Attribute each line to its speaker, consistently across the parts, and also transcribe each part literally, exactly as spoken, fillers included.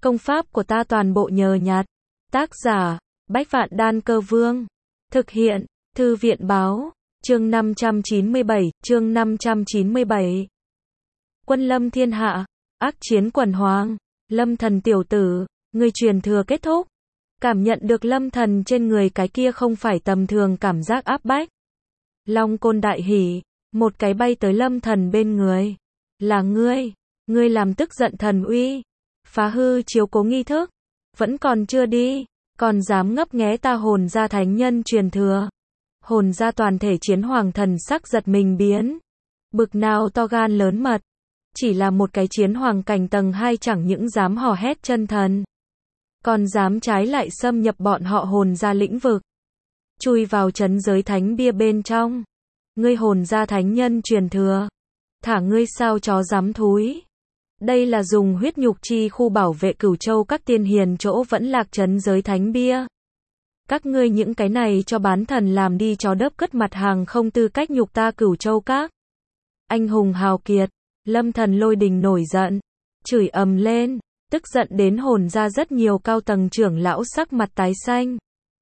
Speaker 1: Công pháp của ta toàn bộ nhờ nhặt. Tác giả, Bách Vạn Đan Cơ Vương. Thực hiện, Thư viện Báo. Chương năm trăm chín mươi bảy, chương năm trăm chín mươi bảy. Quân lâm thiên hạ, ác chiến quần hoàng. Lâm thần tiểu tử, người truyền thừa kết thúc. Cảm nhận được lâm thần trên người cái kia không phải tầm thường cảm giác áp bách. Long Côn đại hỉ, một cái bay tới lâm thần bên người. Là ngươi, ngươi làm tức giận thần uy, phá hư chiếu cố nghi thức, vẫn còn chưa đi, còn dám ngấp nghé ta hồn gia thánh nhân truyền thừa. Hồn gia toàn thể chiến hoàng thần sắc giật mình biến. Bực nào to gan lớn mật, chỉ là một cái chiến hoàng cảnh tầng hai chẳng những dám hò hét chân thần, còn dám trái lại xâm nhập bọn họ hồn gia lĩnh vực, chui vào trấn giới thánh bia bên trong. Ngươi hồn gia thánh nhân truyền thừa, thả ngươi sao chó dám thúi. Đây là dùng huyết nhục chi khu bảo vệ Cửu Châu các tiên hiền chỗ vẫn lạc trấn giới thánh bia. Các ngươi những cái này cho bán thần làm đi chó đớp cất mặt hàng không tư cách nhục ta Cửu Châu các anh hùng hào kiệt. Lâm thần lôi đình nổi giận, chửi ầm lên, tức giận đến hồn ra rất nhiều cao tầng trưởng lão sắc mặt tái xanh.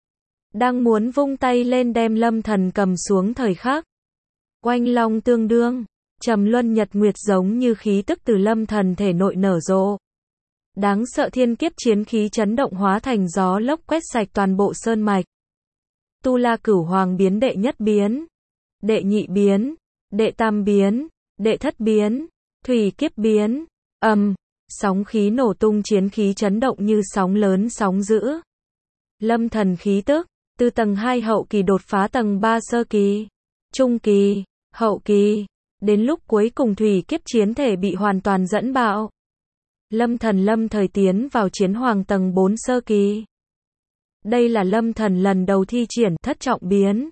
Speaker 1: Đang muốn vung tay lên đem lâm thần cầm xuống thời khắc. Oanh long tương đương, trầm luân nhật nguyệt giống như khí tức từ lâm thần thể nội nở rộ. Đáng sợ thiên kiếp chiến khí chấn động hóa thành gió lốc quét sạch toàn bộ sơn mạch. Tu La Cửu Hoàng biến đệ nhất biến, đệ nhị biến, đệ tam biến, đệ thất biến, thủy kiếp biến, ầm, um, sóng khí nổ tung chiến khí chấn động như sóng lớn sóng dữ. Lâm thần khí tức, từ tầng hai hậu kỳ đột phá tầng ba sơ kỳ, trung kỳ, hậu kỳ, đến lúc cuối cùng thủy kiếp chiến thể bị hoàn toàn dẫn bạo. Lâm thần lâm thời tiến vào chiến hoàng tầng bốn sơ kỳ. Đây là lâm thần lần đầu thi triển thất trọng biến.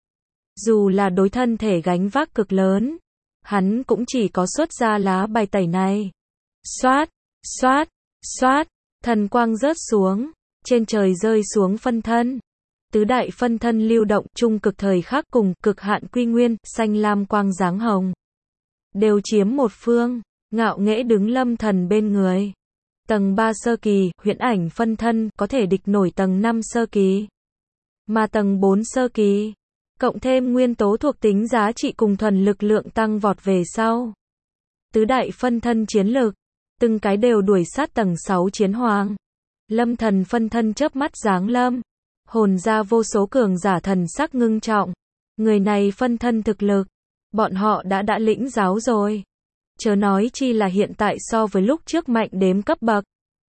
Speaker 1: Dù là đối thân thể gánh vác cực lớn, hắn cũng chỉ có xuất ra lá bài tẩy này. Xoát, xoát, xoát, thần quang rớt xuống, trên trời rơi xuống phân thân. Tứ đại phân thân lưu động trung cực thời khắc cùng cực hạn quy nguyên, xanh lam quang dáng hồng. Đều chiếm một phương, ngạo nghễ đứng lâm thần bên người. Tầng ba sơ kỳ, huyễn ảnh phân thân, có thể địch nổi tầng năm sơ kỳ. Mà tầng bốn sơ kỳ, cộng thêm nguyên tố thuộc tính giá trị cùng thuần lực lượng tăng vọt về sau. Tứ đại phân thân chiến lực, từng cái đều đuổi sát tầng sáu chiến hoàng. Lâm thần phân thân chớp mắt giáng lâm, hồn ra vô số cường giả thần sắc ngưng trọng. Người này phân thân thực lực, bọn họ đã đã lĩnh giáo rồi. Chớ nói chi là hiện tại so với lúc trước mạnh đếm cấp bậc.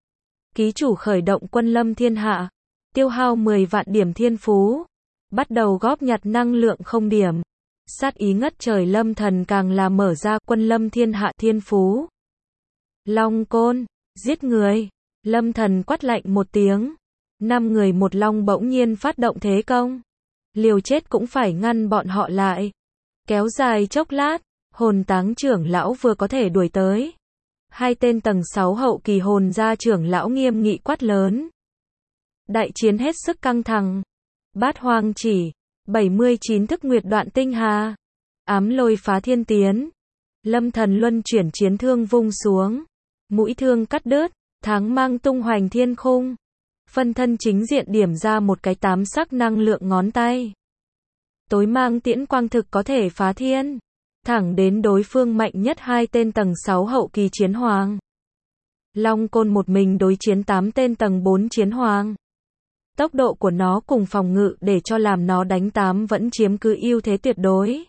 Speaker 1: Ký chủ khởi động quân lâm thiên hạ, tiêu hao mười vạn điểm thiên phú, bắt đầu góp nhặt năng lượng không điểm. Sát ý ngất trời lâm thần càng là mở ra quân lâm thiên hạ thiên phú. Long côn, giết người. Lâm thần quát lạnh một tiếng. Năm người một long bỗng nhiên phát động thế công. Liều chết cũng phải ngăn bọn họ lại. Kéo dài chốc lát, hồn táng trưởng lão vừa có thể đuổi tới. Hai tên tầng sáu hậu kỳ hồn gia trưởng lão nghiêm nghị quát lớn. Đại chiến hết sức căng thẳng. Bát hoang chỉ, bảy mươi chín thức nguyệt đoạn tinh hà, ám lôi phá thiên tiến. Lâm thần luân chuyển chiến thương vung xuống, mũi thương cắt đứt, tháng mang tung hoành thiên khung. Phân thân chính diện điểm ra một cái tám sắc năng lượng ngón tay. Tối mang tiễn quang thực có thể phá thiên, thẳng đến đối phương mạnh nhất hai tên tầng sáu hậu kỳ chiến hoàng. Long côn một mình đối chiến tám tên tầng bốn chiến hoàng. Tốc độ của nó cùng phòng ngự để cho làm nó đánh tám vẫn chiếm cứ ưu thế tuyệt đối.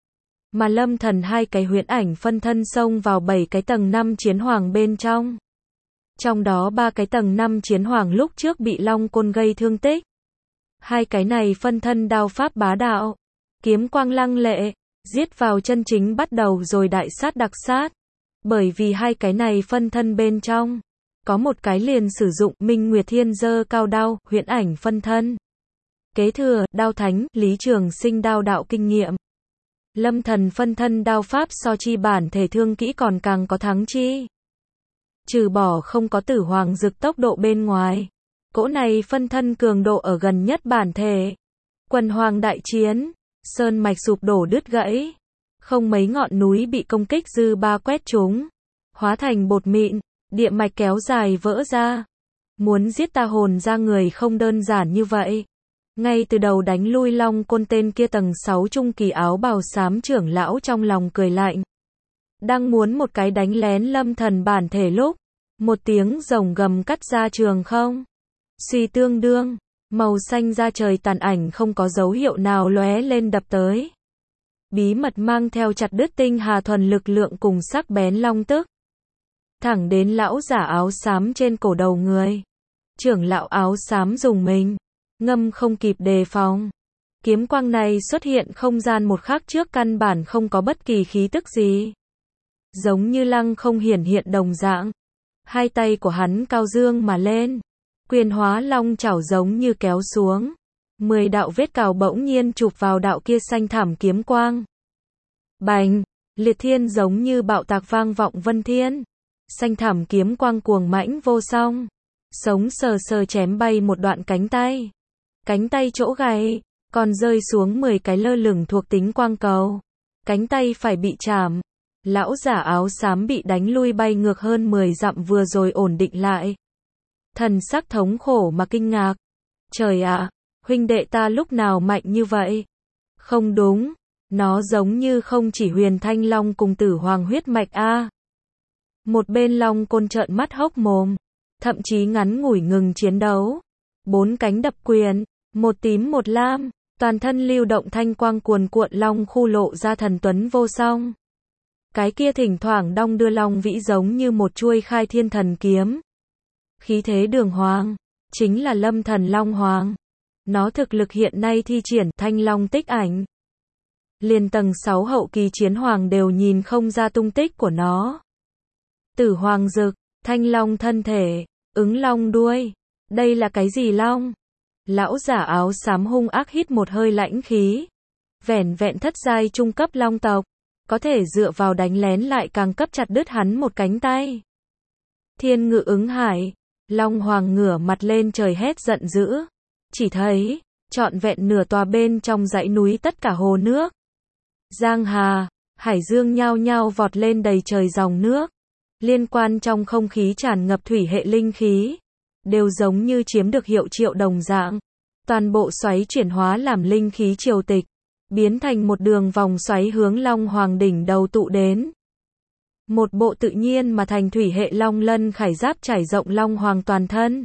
Speaker 1: Mà lâm thần hai cái huyễn ảnh phân thân xông vào bảy cái tầng năm chiến hoàng bên trong. Trong đó ba cái tầng năm chiến hoàng lúc trước bị long côn gây thương tích. Hai cái này phân thân đao pháp bá đạo, kiếm quang lăng lệ, giết vào chân chính bắt đầu rồi đại sát đặc sát. Bởi vì hai cái này phân thân bên trong, có một cái liền sử dụng Minh Nguyệt Thiên Giơ Cao Đao, huyễn ảnh phân thân. Kế thừa, đao thánh, Lý Trường Sinh đao đạo kinh nghiệm. Lâm thần phân thân đao pháp so chi bản thể thương kỹ còn càng có thắng chi. Trừ bỏ không có tử hoàng dực tốc độ bên ngoài. Cỗ này phân thân cường độ ở gần nhất bản thể. Quần hoàng đại chiến, sơn mạch sụp đổ đứt gãy. Không mấy ngọn núi bị công kích dư ba quét trúng, hóa thành bột mịn. Địa mạch kéo dài vỡ ra. Muốn giết ta hồn ra người không đơn giản như vậy. Ngay từ đầu đánh lui Long Côn tên kia tầng sáu trung kỳ áo bào xám trưởng lão trong lòng cười lạnh. Đang muốn một cái đánh lén Lâm Thần bản thể lúc, một tiếng rồng gầm cắt ra trường không. Suy tương đương, màu xanh da trời tàn ảnh không có dấu hiệu nào lóe lên đập tới. Bí mật mang theo chặt đứt tinh hà thuần lực lượng cùng sắc bén long tức. Thẳng đến lão giả áo xám trên cổ đầu người. Trưởng lão áo xám dùng mình, ngâm không kịp đề phòng. Kiếm quang này xuất hiện không gian một khắc trước căn bản không có bất kỳ khí tức gì. Giống như lăng không hiển hiện đồng dạng. Hai tay của hắn cao dương mà lên. Quyền hóa long chảo giống như kéo xuống. Mười đạo vết cào bỗng nhiên chụp vào đạo kia xanh thảm kiếm quang. Bành, liệt thiên giống như bạo tạc vang vọng vân thiên. Xanh thảm kiếm quang cuồng mãnh vô song. Sống sờ sờ chém bay một đoạn cánh tay. Cánh tay chỗ gãy, còn rơi xuống mười cái lơ lửng thuộc tính quang cầu. Cánh tay phải bị chạm. Lão giả áo xám bị đánh lui bay ngược hơn mười dặm vừa rồi ổn định lại. Thần sắc thống khổ mà kinh ngạc. Trời ạ, huynh đệ ta lúc nào mạnh như vậy? Không đúng, nó giống như không chỉ Huyền Thanh Long cùng Tử Hoàng huyết mạch a. Một bên Long Côn trợn mắt hốc mồm, thậm chí ngắn ngủi ngừng chiến đấu. Bốn cánh đập quyền, một tím một lam, toàn thân lưu động thanh quang cuồn cuộn long khu lộ ra thần tuấn vô song. Cái kia thỉnh thoảng đong đưa long vĩ giống như một chuôi khai thiên thần kiếm. Khí thế đường hoàng, chính là Lâm Thần Long Hoàng. Nó thực lực hiện nay thi triển thanh long tích ảnh. Liền tầng sáu hậu kỳ chiến hoàng đều nhìn không ra tung tích của nó. Tử hoàng dực, thanh long thân thể, ứng long đuôi. Đây là cái gì long? Lão giả áo xám hung ác hít một hơi lãnh khí. Vẻn vẹn thất giai trung cấp long tộc. Có thể dựa vào đánh lén lại càng cấp chặt đứt hắn một cánh tay. Thiên ngự ứng hải. Long Hoàng ngửa mặt lên trời hét giận dữ. Chỉ thấy, trọn vẹn nửa tòa bên trong dãy núi tất cả hồ nước. Giang Hà, Hải Dương nhao nhao vọt lên đầy trời dòng nước. Liên quan trong không khí tràn ngập thủy hệ linh khí. Đều giống như chiếm được hiệu triệu đồng dạng. Toàn bộ xoáy chuyển hóa làm linh khí triều tịch. Biến thành một đường vòng xoáy hướng Long Hoàng đỉnh đầu tụ đến. Một bộ tự nhiên mà thành thủy hệ long lân khải giáp trải rộng Long Hoàng toàn thân.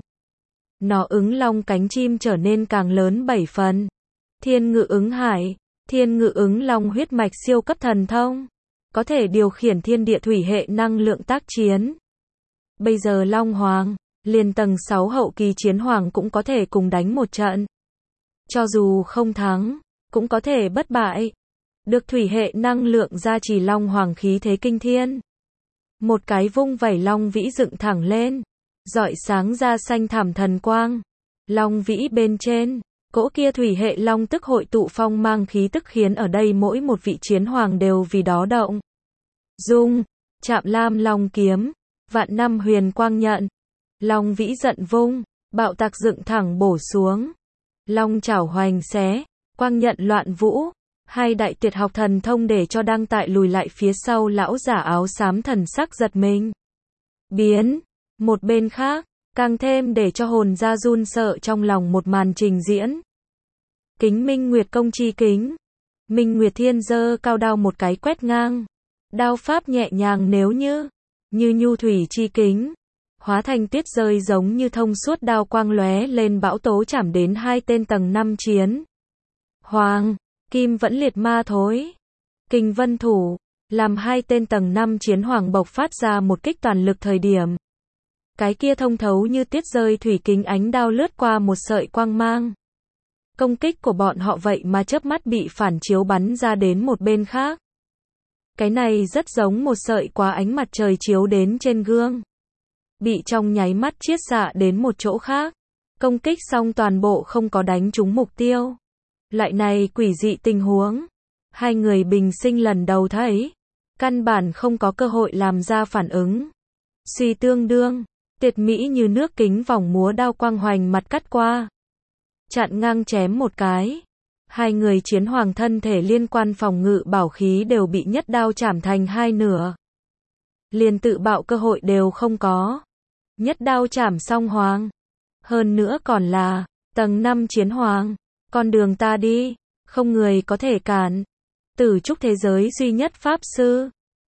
Speaker 1: Nó ứng long cánh chim trở nên càng lớn bảy phần. Thiên ngự ứng hải, thiên ngự ứng long huyết mạch siêu cấp thần thông. Có thể điều khiển thiên địa thủy hệ năng lượng tác chiến. Bây giờ Long Hoàng, liền tầng sáu hậu kỳ chiến hoàng cũng có thể cùng đánh một trận. Cho dù không thắng, cũng có thể bất bại. Được thủy hệ năng lượng gia trì Long Hoàng khí thế kinh thiên. Một cái vung vẩy long vĩ dựng thẳng lên, rọi sáng ra xanh thảm thần quang. Long vĩ bên trên, cỗ kia thủy hệ long tức hội tụ phong mang khí tức khiến ở đây mỗi một vị chiến hoàng đều vì đó động. Dung, chạm lam long kiếm, vạn năm huyền quang nhận. Long vĩ giận vung, bạo tạc dựng thẳng bổ xuống. Long chảo hoành xé, quang nhận loạn vũ. Hai đại tuyệt học thần thông để cho đang tại lùi lại phía sau lão giả áo xám thần sắc giật mình. Biến, một bên khác, càng thêm để cho hồn ra run sợ trong lòng một màn trình diễn. Kính Minh Nguyệt công chi kính. Minh Nguyệt Thiên giơ cao đao một cái quét ngang. Đao pháp nhẹ nhàng nếu như, như nhu thủy chi kính. Hóa thành tuyết rơi giống như thông suốt đao quang lóe lên bão tố chảm đến hai tên tầng năm chiến. Hoàng. Kim vẫn liệt ma thối. Kình vân thủ. Làm hai tên tầng năm chiến hoàng bộc phát ra một kích toàn lực thời điểm. Cái kia thông thấu như tiết rơi thủy kính ánh đao lướt qua một sợi quang mang. Công kích của bọn họ vậy mà chớp mắt bị phản chiếu bắn ra đến một bên khác. Cái này rất giống một sợi quá ánh mặt trời chiếu đến trên gương. Bị trong nháy mắt chiết xạ đến một chỗ khác. Công kích xong toàn bộ không có đánh trúng mục tiêu. Loại này quỷ dị tình huống. Hai người bình sinh lần đầu thấy. Căn bản không có cơ hội làm ra phản ứng. Suy tương đương. Tuyệt mỹ như nước kính vòng múa đao quang hoành mặt cắt qua. Chặn ngang chém một cái. Hai người chiến hoàng thân thể liên quan phòng ngự bảo khí đều bị nhất đao chảm thành hai nửa. liền tự bạo cơ hội đều không có. Nhất đao chảm song hoàng. Hơn nữa còn là tầng năm chiến hoàng. Con đường ta đi, không người có thể cản. Tử trúc thế giới duy nhất pháp sư.